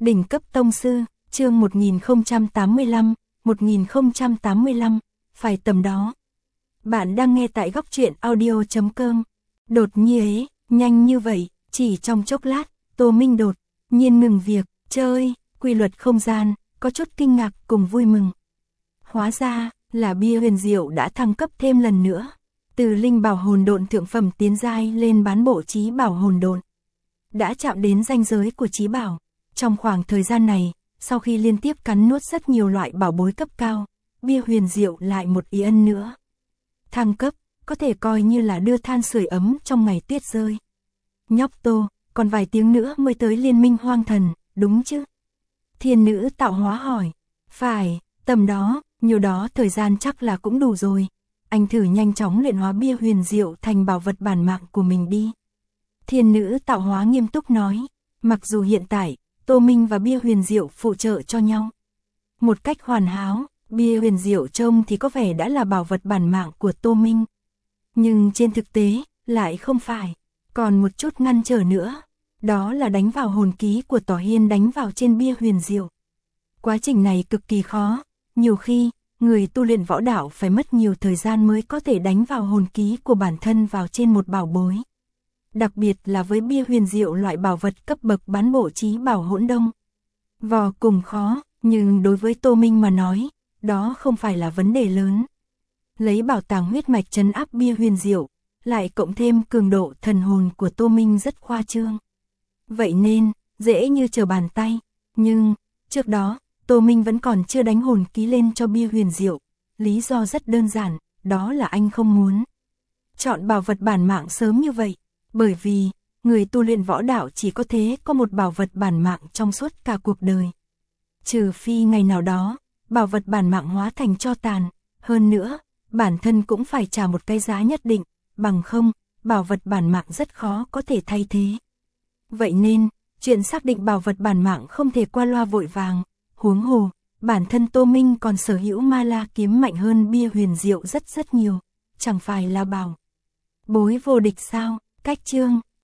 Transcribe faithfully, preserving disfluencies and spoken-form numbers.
Đỉnh cấp tông sư, chương một nghìn không trăm tám mươi lăm, một nghìn không trăm tám mươi lăm, phải tầm đó. Bạn đang nghe tại góc truyện audio chấm com. Đột nhiên, nhanh như vậy, chỉ trong chốc lát, Tô Minh đột nhiên ngừng việc, chơi, quy luật không gian, có chút kinh ngạc cùng vui mừng. Hóa ra, là bia huyền diệu đã thăng cấp thêm lần nữa. Từ linh bảo hồn độn thượng phẩm tiến giai lên bán bộ chí bảo hồn độn. Đã chạm đến ranh giới của chí bảo. Trong khoảng thời gian này, sau khi liên tiếp cắn nuốt rất nhiều loại bảo bối cấp cao, bia huyền diệu lại một ý ân nữa. Thăng cấp, có thể coi như là đưa than sưởi ấm trong ngày tuyết rơi. Nhóc Tô, còn vài tiếng nữa mới tới liên minh hoang thần, đúng chứ? Thiên nữ tạo hóa hỏi. Phải, tầm đó, nhiều đó thời gian chắc là cũng đủ rồi. Anh thử nhanh chóng luyện hóa bia huyền diệu thành bảo vật bản mạng của mình đi. Thiên nữ tạo hóa nghiêm túc nói. Mặc dù hiện tại, Tô Minh và bia huyền diệu phụ trợ cho nhau một cách hoàn hảo, bia huyền diệu trông thì có vẻ đã là bảo vật bản mạng của Tô Minh. Nhưng trên thực tế, lại không phải. Còn một chút ngăn trở nữa. Đó là đánh vào hồn ký của Tỏ Hiên đánh vào trên bia huyền diệu. Quá trình này cực kỳ khó. Nhiều khi, người tu luyện võ đạo phải mất nhiều thời gian mới có thể đánh vào hồn ký của bản thân vào trên một bảo bối. Đặc biệt là với bia huyền diệu loại bảo vật cấp bậc bán bộ chí bảo hỗn đông. Vò cùng khó, nhưng đối với Tô Minh mà nói, đó không phải là vấn đề lớn. Lấy bảo tàng huyết mạch trấn áp bia huyền diệu, lại cộng thêm cường độ thần hồn của Tô Minh rất khoa trương. Vậy nên, dễ như trở bàn tay, nhưng, trước đó, Tô Minh vẫn còn chưa đánh hồn ký lên cho bia huyền diệu. Lý do rất đơn giản, đó là anh không muốn chọn bảo vật bản mạng sớm như vậy. Bởi vì, người tu luyện võ đạo chỉ có thế có một bảo vật bản mạng trong suốt cả cuộc đời. Trừ phi ngày nào đó, bảo vật bản mạng hóa thành tro tàn. Hơn nữa, bản thân cũng phải trả một cái giá nhất định, bằng không, bảo vật bản mạng rất khó có thể thay thế. Vậy nên, chuyện xác định bảo vật bản mạng không thể qua loa vội vàng. Huống hồ, bản thân Tô Minh còn sở hữu ma la kiếm mạnh hơn bia huyền diệu rất rất nhiều. Chẳng phải là bảo bối vô địch sao? Cách chương